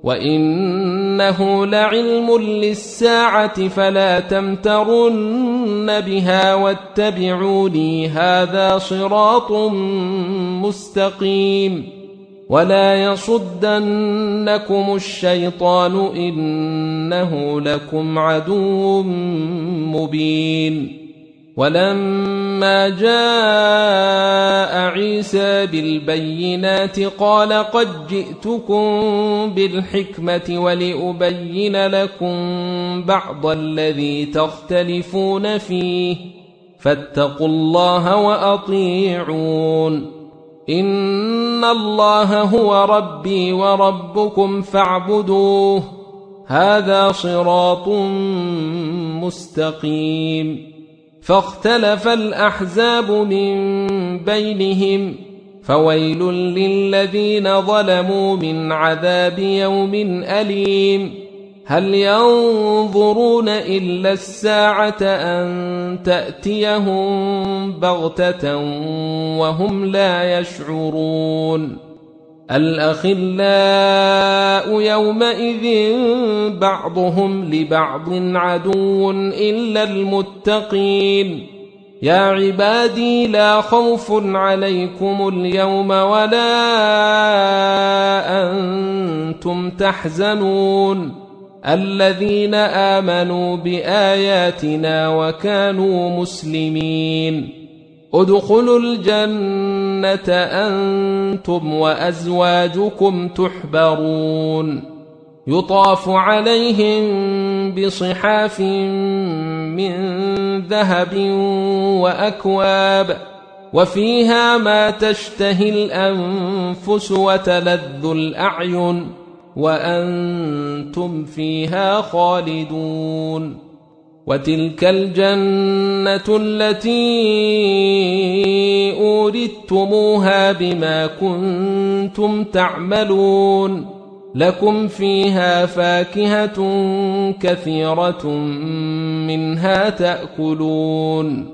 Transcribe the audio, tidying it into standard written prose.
وإنه لعلم للساعة فلا تمترن بها واتبعوني هذا صراط مستقيم ولا يصدنكم الشيطان إنه لكم عدو مبين ولما جاء عيسى بالبينات قال قد جئتكم بالحكمة ولأبين لكم بعض الذي تختلفون فيه فاتقوا الله وأطيعون إن الله هو ربي وربكم فاعبدوه هذا صراط مستقيم فاختلف الأحزاب من بينهم فويل للذين ظلموا من عذاب يوم أليم هل ينظرون إلا الساعة أن تأتيهم بغتة وهم لا يشعرون الأخلاء يومئذ بعضهم لبعض عدو إلا المتقين يا عبادي لا خوف عليكم اليوم ولا أنتم تحزنون الذين آمنوا بآياتنا وكانوا مسلمين ادخلوا الجنة أنتم وأزواجكم تحبرون يطاف عليهم بصحاف من ذهب وأكواب وفيها ما تشتهي الأنفس وتلذ الأعين وأنتم فيها خالدون وتلك الجنة التي أورثتموها بما كنتم تعملون لكم فيها فاكهة كثيرة منها تأكلون